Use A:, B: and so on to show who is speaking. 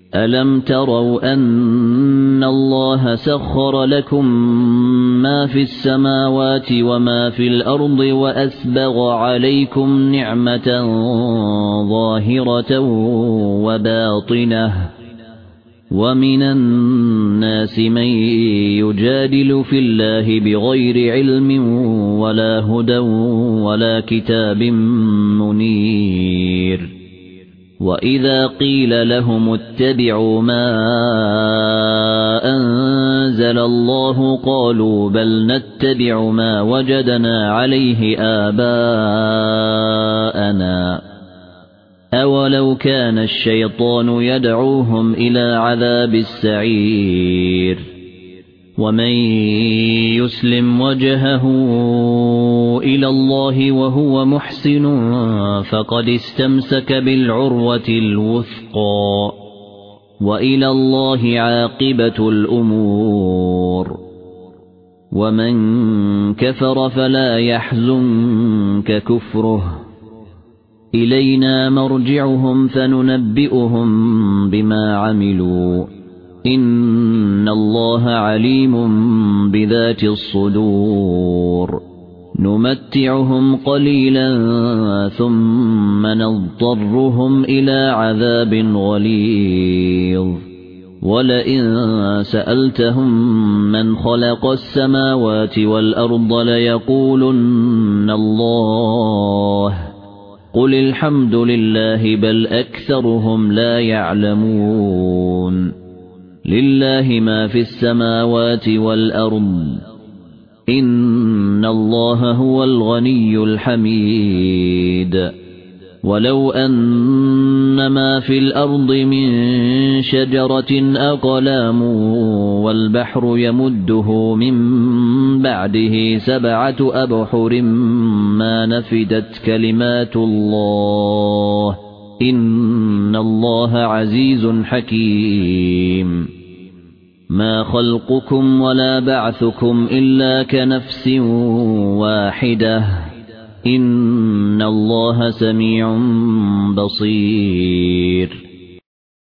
A: ألم تروا أن الله سخر لكم ما في السماوات وما في الأرض وأسبغ عليكم نعمة ظاهرة وباطنة ومن الناس من يجادل في الله بغير علم ولا هدى ولا كتاب منير وإذا قيل لهم اتبعوا ما أنزل الله قالوا بل نتبع ما وجدنا عليه آباءنا أولو كان الشيطان يدعوهم إلى عذاب السعير ومن يسلم وجهه إلى الله وهو محسن فقد استمسك بالعروة الوثقى وإلى الله عاقبة الأمور ومن كفر فلا يحزنك كفره إلينا مرجعهم فننبئهم بما عملوا إن الله عليم بذات الصدور نمتعهم قليلا ثم نضطرهم إلى عذاب غليظ ولئن سألتهم من خلق السماوات والأرض ليقولن الله قل الحمد لله بل أكثرهم لا يعلمون لله ما في السماوات والأرض إن الله هو الغني الحميد ولو أن ما في الأرض من شجرة أقلام والبحر يمده من بعده 7 أبحر ما نفدت كلمات الله إن الله عزيز حكيم ما خلقكم ولا بعثكم إلا كنفس واحدة إن الله سميع بصير